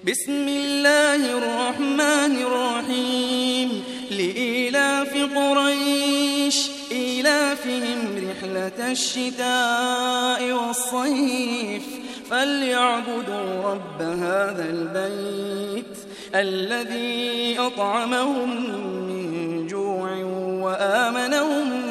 بسم الله الرحمن الرحيم لإيلاف قريش إيلافهم رحلة الشتاء والصيف فليعبدوا رب هذا البيت الذي أطعمهم من جوع وآمنهم